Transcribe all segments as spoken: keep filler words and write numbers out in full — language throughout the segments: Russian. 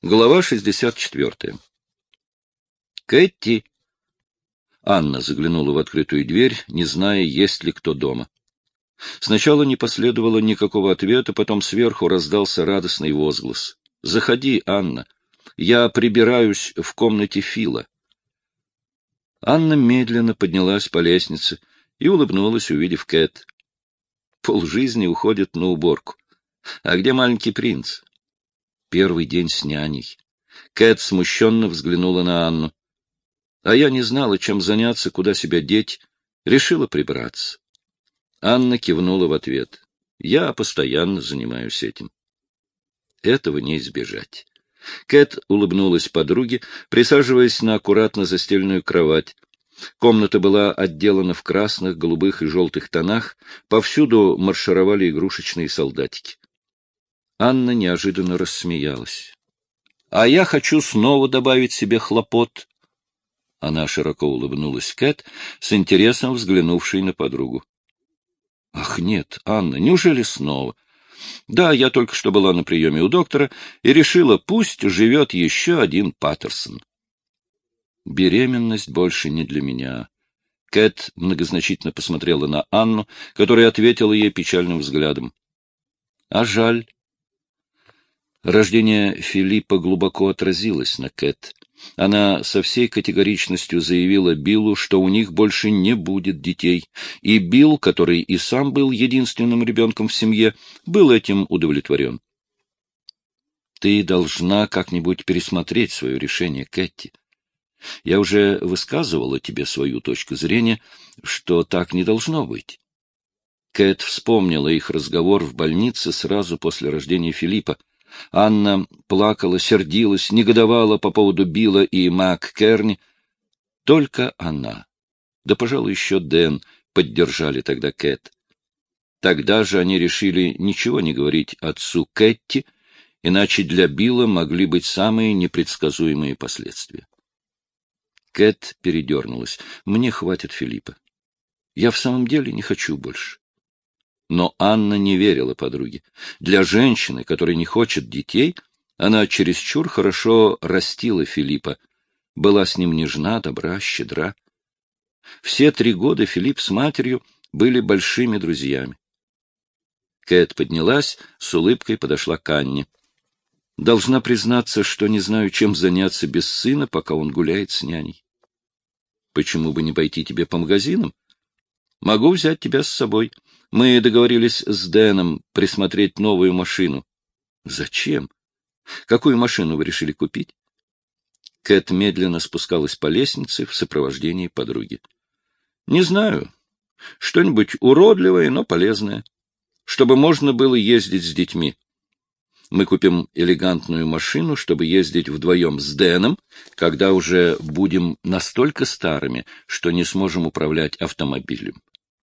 Глава шестьдесят четвертая. Кэти. Анна заглянула в открытую дверь, не зная, есть ли кто дома. Сначала не последовало никакого ответа, потом сверху раздался радостный возглас. — Заходи, Анна. Я прибираюсь в комнате Фила. Анна медленно поднялась по лестнице и улыбнулась, увидев Кэт. Полжизни уходит на уборку. А где маленький принц? Первый день с няней. Кэт смущенно взглянула на Анну. А я не знала, чем заняться, куда себя деть. Решила прибраться. Анна кивнула в ответ. Я постоянно занимаюсь этим. Этого не избежать. Кэт улыбнулась подруге, присаживаясь на аккуратно застеленную кровать. Комната была отделана в красных, голубых и желтых тонах. Повсюду маршировали игрушечные солдатики. Анна неожиданно рассмеялась. — А я хочу снова добавить себе хлопот. Она широко улыбнулась Кэт, с интересом взглянувшей на подругу. — Ах, нет, Анна, неужели снова? Да, я только что была на приеме у доктора и решила, пусть живет еще один Паттерсон. Беременность больше не для меня. Кэт многозначительно посмотрела на Анну, которая ответила ей печальным взглядом. — А жаль. Рождение Филиппа глубоко отразилось на Кэт. Она со всей категоричностью заявила Биллу, что у них больше не будет детей, и Билл, который и сам был единственным ребенком в семье, был этим удовлетворен. — Ты должна как-нибудь пересмотреть свое решение, Кэти. Я уже высказывала тебе свою точку зрения, что так не должно быть. Кэт вспомнила их разговор в больнице сразу после рождения Филиппа. Анна плакала, сердилась, негодовала по поводу Билла и МакКерни. Только она, да, пожалуй, еще Дэн, поддержали тогда Кэт. Тогда же они решили ничего не говорить отцу Кэти, иначе для Билла могли быть самые непредсказуемые последствия. Кэт передернулась. «Мне хватит Филиппа. Я в самом деле не хочу больше». Но Анна не верила подруге. Для женщины, которая не хочет детей, она чересчур хорошо растила Филиппа, была с ним нежна, добра, щедра. Все три года Филипп с матерью были большими друзьями. Кэт поднялась, с улыбкой подошла к Анне. Должна признаться, что не знаю, чем заняться без сына, пока он гуляет с няней. Почему бы не пойти тебе по магазинам? Могу взять тебя с собой. Мы договорились с Дэном присмотреть новую машину. Зачем? Какую машину вы решили купить? Кэт медленно спускалась по лестнице в сопровождении подруги. Не знаю. Что-нибудь уродливое, но полезное. Чтобы можно было ездить с детьми. Мы купим элегантную машину, чтобы ездить вдвоем с Дэном, когда уже будем настолько старыми, что не сможем управлять автомобилем.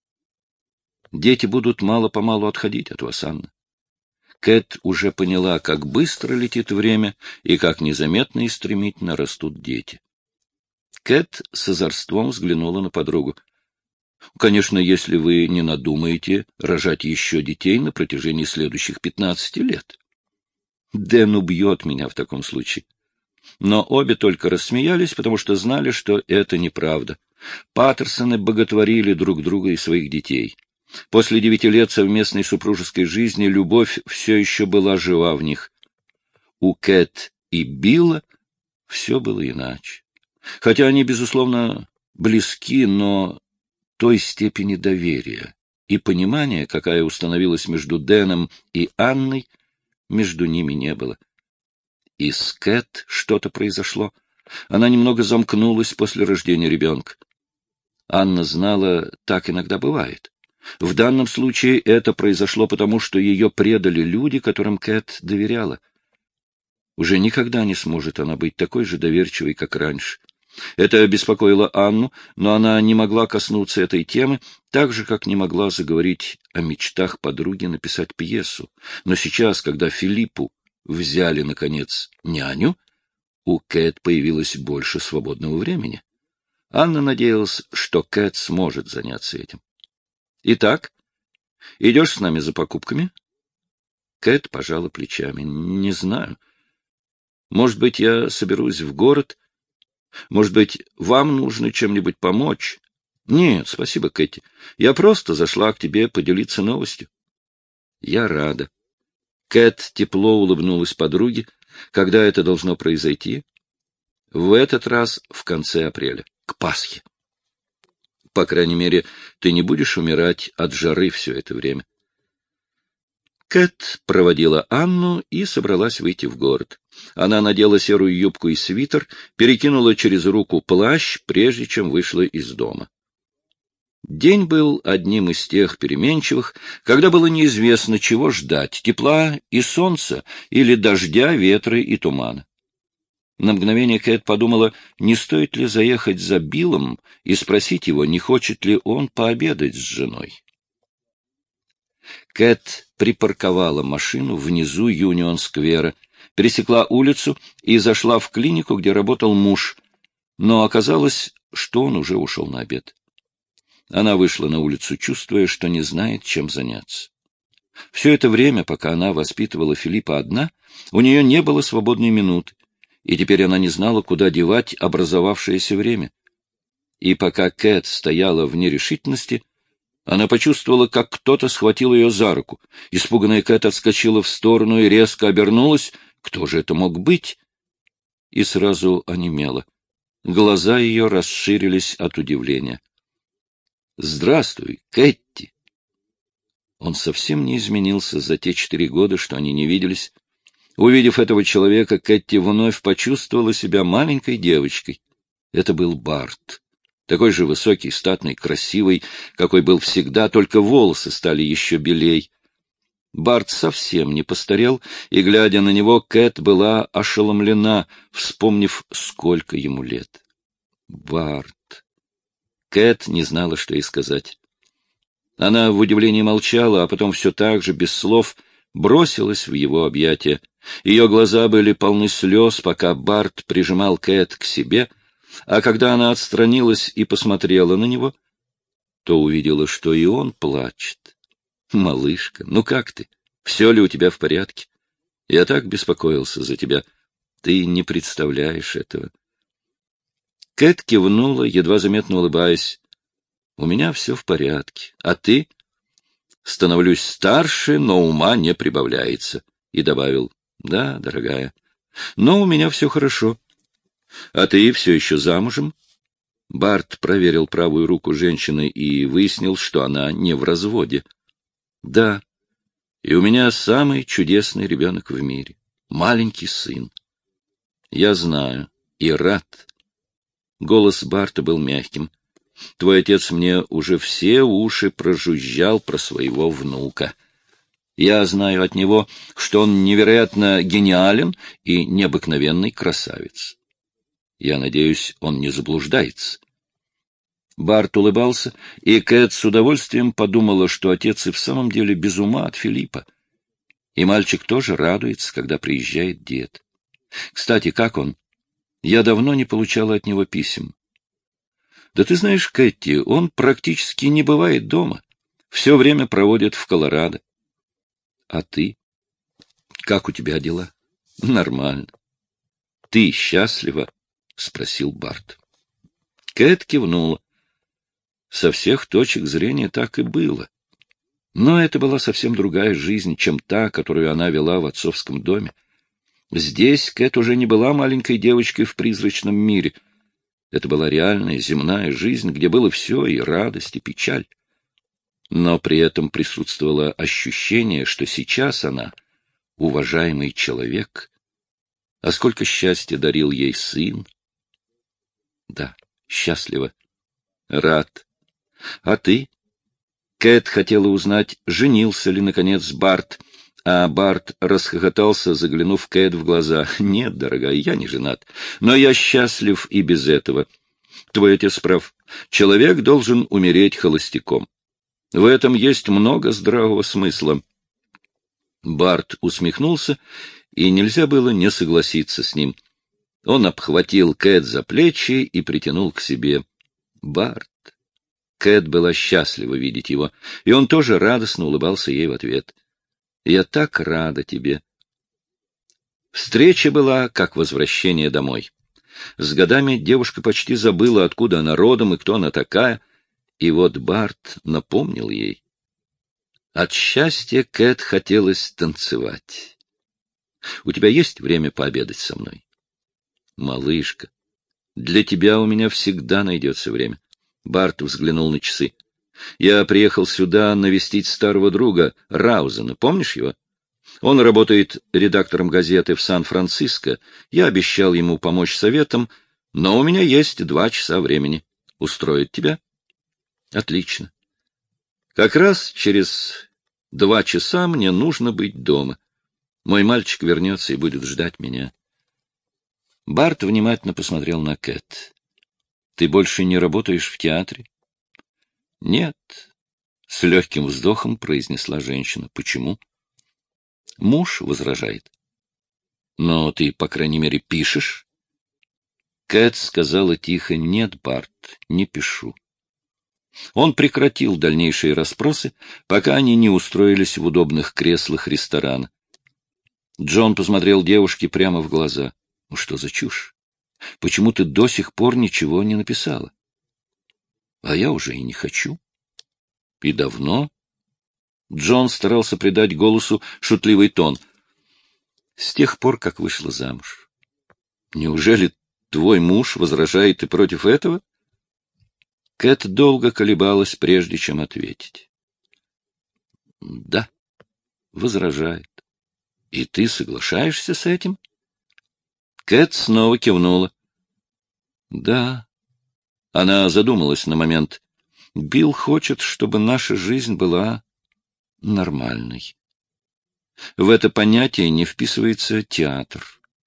Дети будут мало-помалу отходить от вас, Анна. Кэт уже поняла, как быстро летит время и как незаметно и стремительно растут дети. Кэт с озорством взглянула на подругу. Конечно, если вы не надумаете рожать еще детей на протяжении следующих пятнадцати лет. Дэн убьет меня в таком случае. Но обе только рассмеялись, потому что знали, что это неправда. Паттерсоны боготворили друг друга и своих детей. После девяти лет совместной супружеской жизни любовь все еще была жива в них. У Кэт и Билла все было иначе. Хотя они, безусловно, близки, но той степени доверия и понимания, какая установилась между Дэном и Анной, между ними не было. И с Кэт что-то произошло. Она немного замкнулась после рождения ребенка. Анна знала, так иногда бывает. В данном случае это произошло потому, что ее предали люди, которым Кэт доверяла. Уже никогда не сможет она быть такой же доверчивой, как раньше. Это беспокоило Анну, но она не могла коснуться этой темы, так же, как не могла заговорить о мечтах подруги написать пьесу. Но сейчас, когда Филиппу взяли, наконец, няню, у Кэт появилось больше свободного времени. Анна надеялась, что Кэт сможет заняться этим. Итак, идешь с нами за покупками? Кэт пожала плечами. Не знаю. Может быть, я соберусь в город? Может быть, вам нужно чем-нибудь помочь? Нет, спасибо, Кэти. Я просто зашла к тебе поделиться новостью. Я рада. Кэт тепло улыбнулась подруге. Когда это должно произойти? В этот раз в конце апреля, к Пасхе. По крайней мере, ты не будешь умирать от жары все это время. Кэт проводила Анну и собралась выйти в город. Она надела серую юбку и свитер, перекинула через руку плащ, прежде чем вышла из дома. День был одним из тех переменчивых, когда было неизвестно, чего ждать — тепла и солнца или дождя, ветра и тумана. На мгновение Кэт подумала, не стоит ли заехать за Биллом и спросить его, не хочет ли он пообедать с женой. Кэт припарковала машину внизу Юнион-сквера, пересекла улицу и зашла в клинику, где работал муж, но оказалось, что он уже ушел на обед. Она вышла на улицу, чувствуя, что не знает, чем заняться. Все это время, пока она воспитывала Филиппа одна, у нее не было свободной минуты, и теперь она не знала, куда девать образовавшееся время. И пока Кэт стояла в нерешительности, она почувствовала, как кто-то схватил ее за руку. Испуганная Кэт отскочила в сторону и резко обернулась. Кто же это мог быть? И сразу онемела. Глаза ее расширились от удивления. «Здравствуй, Кэти!» Он совсем не изменился за те четыре года, что они не виделись. Увидев этого человека, Кэти вновь почувствовала себя маленькой девочкой. Это был Барт. Такой же высокий, статный, красивый, какой был всегда, только волосы стали еще белей. Барт совсем не постарел, и, глядя на него, Кэт была ошеломлена, вспомнив, сколько ему лет. Барт. Кэт не знала, что и сказать. Она в удивлении молчала, а потом все так же, без слов, бросилась в его объятия. Ее глаза были полны слез, пока Барт прижимал Кэт к себе, а когда она отстранилась и посмотрела на него, то увидела, что и он плачет. «Малышка, ну как ты? Все ли у тебя в порядке? Я так беспокоился за тебя. Ты не представляешь этого». Кэт кивнула, едва заметно улыбаясь. «У меня все в порядке. А ты?» «Становлюсь старше, но ума не прибавляется». И добавил: «Да, дорогая, но у меня все хорошо. А ты все еще замужем?» Барт проверил правую руку женщины и выяснил, что она не в разводе. «Да, и у меня самый чудесный ребенок в мире. Маленький сын. Я знаю и рад». Голос Барта был мягким. «Твой отец мне уже все уши прожужжал про своего внука. Я знаю от него, что он невероятно гениален и необыкновенный красавец. Я надеюсь, он не заблуждается». Барт улыбался, и Кэт с удовольствием подумала, что отец и в самом деле без ума от Филиппа. И мальчик тоже радуется, когда приезжает дед. «Кстати, как он? Я давно не получала от него писем». «Да ты знаешь, Кэти, он практически не бывает дома. Все время проводит в Колорадо». «А ты? Как у тебя дела?» «Нормально». «Ты счастлива?» — спросил Барт. Кэт кивнула. Со всех точек зрения так и было. Но это была совсем другая жизнь, чем та, которую она вела в отцовском доме. Здесь Кэт уже не была маленькой девочкой в призрачном мире. Это была реальная земная жизнь, где было все, и радость, и печаль. Но при этом присутствовало ощущение, что сейчас она — уважаемый человек. А сколько счастья дарил ей сын! Да, счастлива. Рад. А ты? Кэт хотела узнать, женился ли, наконец, Барт, а Барт расхохотался, заглянув Кэт в глаза. «Нет, дорогая, я не женат, но я счастлив и без этого. Твой отец прав. Человек должен умереть холостяком. В этом есть много здравого смысла». Барт усмехнулся, и нельзя было не согласиться с ним. Он обхватил Кэт за плечи и притянул к себе. Барт. Кэт была счастлива видеть его, и он тоже радостно улыбался ей в ответ. «Я так рада тебе». Встреча была как возвращение домой. С годами девушка почти забыла, откуда она родом и кто она такая, и вот Барт напомнил ей. От счастья Кэт хотелось танцевать. — У тебя есть время пообедать со мной? — Малышка, для тебя у меня всегда найдется время. Барт взглянул на часы. — Я приехал сюда навестить старого друга Раузена. Помнишь его? Он работает редактором газеты в Сан-Франциско. Я обещал ему помочь советом, но у меня есть два часа времени. Устроит тебя? Отлично. Как раз через два часа мне нужно быть дома. Мой мальчик вернется и будет ждать меня. Барт внимательно посмотрел на Кэт. Ты больше не работаешь в театре? Нет. С легким вздохом произнесла женщина. Почему? Муж возражает. Но ты, по крайней мере, пишешь? Кэт сказала тихо: нет, Барт, не пишу. Он прекратил дальнейшие расспросы, пока они не устроились в удобных креслах ресторана. Джон посмотрел девушке прямо в глаза. Ну что за чушь? Почему ты до сих пор ничего не написала? А я уже и не хочу. И давно? Джон старался придать голосу шутливый тон. С тех пор, как вышла замуж. Неужели твой муж возражает и против этого? Кэт долго колебалась, прежде чем ответить. Да, возражает. И ты соглашаешься с этим? Кэт снова кивнула. Да. Она задумалась на момент. Билл хочет, чтобы наша жизнь была нормальной. В это понятие не вписывается театр.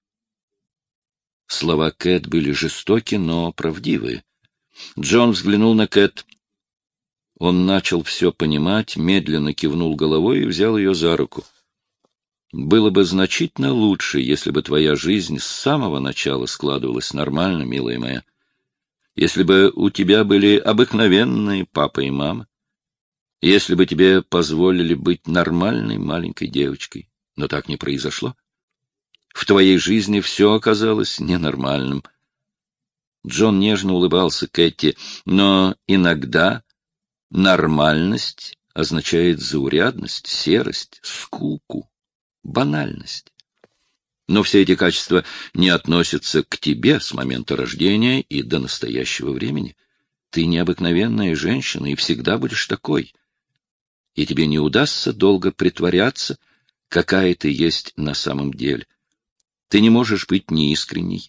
Слова Кэт были жестоки, но правдивые. Джон взглянул на Кэт. Он начал все понимать, медленно кивнул головой и взял ее за руку. Было бы значительно лучше, если бы твоя жизнь с самого начала складывалась нормально, милая моя. Если бы у тебя были обыкновенные папа и мама. Если бы тебе позволили быть нормальной маленькой девочкой. Но так не произошло. В твоей жизни все оказалось ненормальным. Джон нежно улыбался Кэти, но иногда нормальность означает заурядность, серость, скуку, банальность. Но все эти качества не относятся к тебе с момента рождения и до настоящего времени. Ты необыкновенная женщина и всегда будешь такой. И тебе не удастся долго притворяться, какая ты есть на самом деле. Ты не можешь быть неискренней.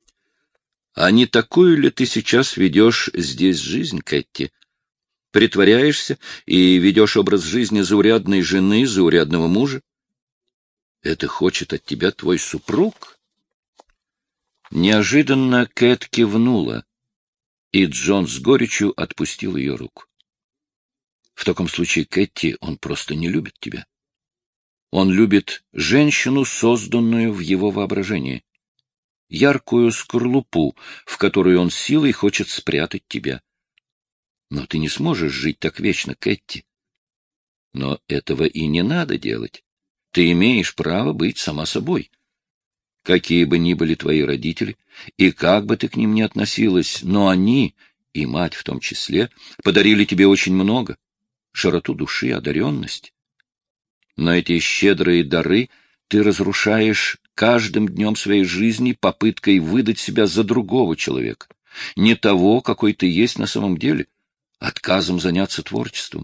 А не такую ли ты сейчас ведешь здесь жизнь, Кэти? Притворяешься и ведешь образ жизни заурядной жены, заурядного мужа? Это хочет от тебя твой супруг? Неожиданно Кэт кивнула, и Джон с горечью отпустил ее руку. В таком случае, Кэти, он просто не любит тебя. Он любит женщину, созданную в его воображении, яркую скорлупу, в которую он силой хочет спрятать тебя. Но ты не сможешь жить так вечно, Кэти. Но этого и не надо делать. Ты имеешь право быть сама собой. Какие бы ни были твои родители, и как бы ты к ним ни относилась, но они, и мать в том числе, подарили тебе очень много. Широту души, одаренность. Но эти щедрые дары ты разрушаешь каждым днем своей жизни попыткой выдать себя за другого человека, не того, какой ты есть на самом деле, отказом заняться творчеством.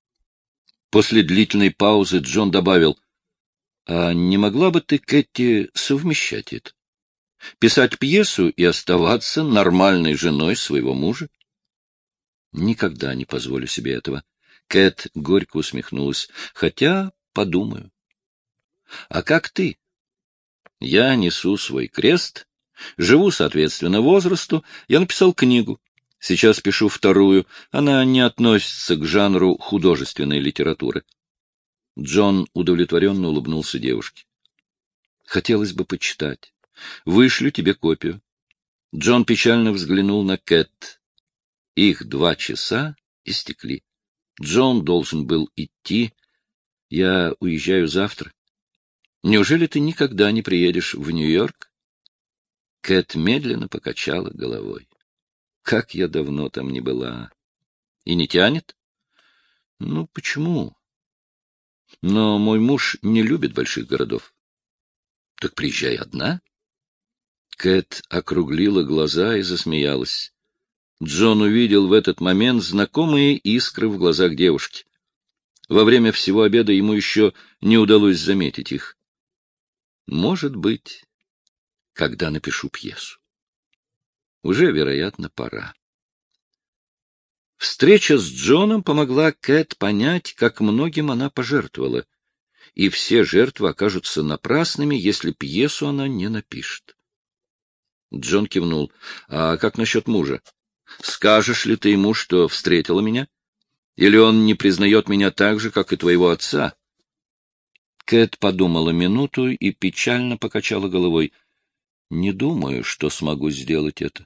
После длительной паузы Джон добавил: а не могла бы ты, Кэти, совмещать это? Писать пьесу и оставаться нормальной женой своего мужа? Никогда не позволю себе этого. Кэт горько усмехнулась. Хотя, подумаю. А как ты? Я несу свой крест, живу соответственно возрасту, я написал книгу. Сейчас пишу вторую, она не относится к жанру художественной литературы. Джон удовлетворенно улыбнулся девушке. Хотелось бы почитать. Вышлю тебе копию. Джон печально взглянул на Кэт. Их два часа истекли. Джон должен был идти. Я уезжаю завтра. Неужели ты никогда не приедешь в Нью-Йорк? Кэт медленно покачала головой. Как я давно там не была. И не тянет? Ну, почему? Но мой муж не любит больших городов. Так приезжай одна. Кэт округлила глаза и засмеялась. Джон увидел в этот момент знакомые искры в глазах девушки. Во время всего обеда ему еще не удалось заметить их. Может быть, когда напишу пьесу. Уже, вероятно, пора. Встреча с Джоном помогла Кэт понять, как многим она пожертвовала, и все жертвы окажутся напрасными, если пьесу она не напишет. Джон кивнул. — А как насчет мужа? Скажешь ли ты ему, что встретила меня? Или он не признает меня так же, как и твоего отца? Кэт подумала минуту и печально покачала головой. — Не думаю, что смогу сделать это.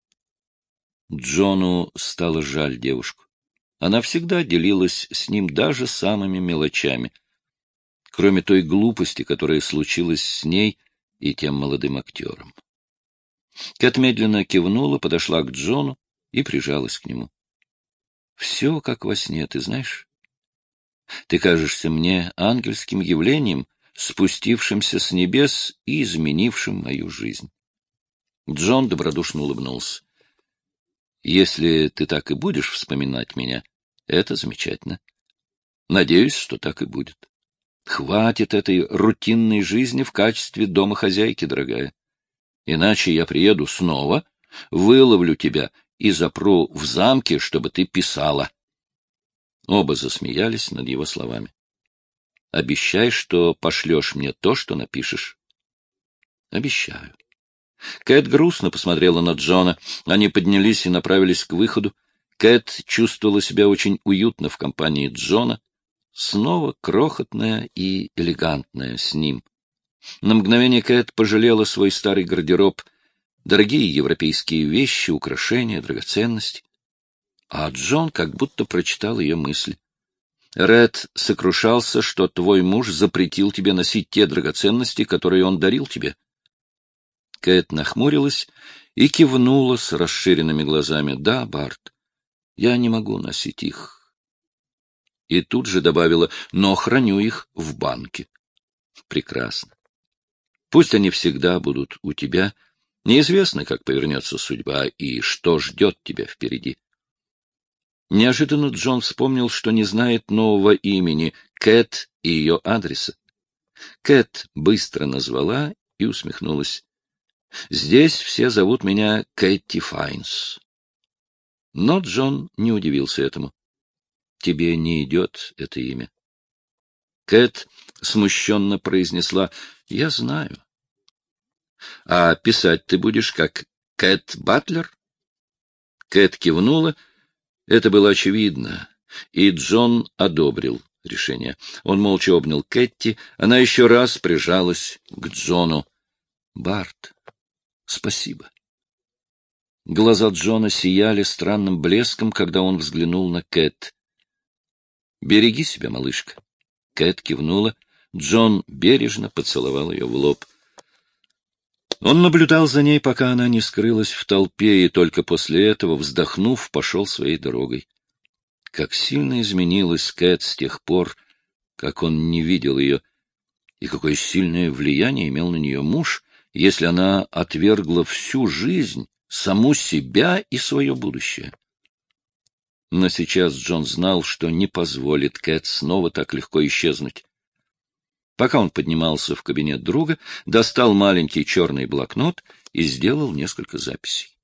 Джону стало жаль девушку. Она всегда делилась с ним даже самыми мелочами, кроме той глупости, которая случилась с ней и тем молодым актером. Кэт медленно кивнула, подошла к Джону и прижалась к нему. — Все как во сне, ты знаешь? Ты кажешься мне ангельским явлением, спустившимся с небес и изменившим мою жизнь. Джон добродушно улыбнулся. Если ты так и будешь вспоминать меня, это замечательно. Надеюсь, что так и будет. Хватит этой рутинной жизни в качестве домохозяйки, дорогая. Иначе я приеду снова, выловлю тебя и запру в замке, чтобы ты писала. Оба засмеялись над его словами. Обещай, что пошлешь мне то, что напишешь. Обещаю. Кэт грустно посмотрела на Джона. Они поднялись и направились к выходу. Кэт чувствовала себя очень уютно в компании Джона, снова крохотная и элегантная с ним. На мгновение Кэт пожалела свой старый гардероб, дорогие европейские вещи, украшения, драгоценности. А Джон как будто прочитал ее мысли. Ред сокрушался, что твой муж запретил тебе носить те драгоценности, которые он дарил тебе. Кэт нахмурилась и кивнула с расширенными глазами. — Да, Барт, я не могу носить их. И тут же добавила: — но храню их в банке. — Прекрасно. Пусть они всегда будут у тебя. Неизвестно, как повернется судьба и что ждет тебя впереди. Неожиданно Джон вспомнил, что не знает нового имени Кэт и ее адреса. Кэт быстро назвала и усмехнулась. Здесь все зовут меня Кэти Файнс. Но Джон не удивился этому. Тебе не идет это имя. Кэт смущенно произнесла: — Я знаю. — А писать ты будешь как Кэт Батлер? Кэт кивнула. Это было очевидно, и Джон одобрил решение. Он молча обнял Кэти. Она еще раз прижалась к Джону. — Барт, спасибо. Глаза Джона сияли странным блеском, когда он взглянул на Кэт. — Береги себя, малышка. Кэт кивнула. Джон бережно поцеловал ее в лоб. Он наблюдал за ней, пока она не скрылась в толпе, и только после этого, вздохнув, пошел своей дорогой. Как сильно изменилась Кэт с тех пор, как он не видел ее, и какое сильное влияние имел на нее муж, если она отвергла всю жизнь, саму себя и свое будущее. Но сейчас Джон знал, что не позволит Кэт снова так легко исчезнуть. Пока он поднимался в кабинет друга, достал маленький черный блокнот и сделал несколько записей.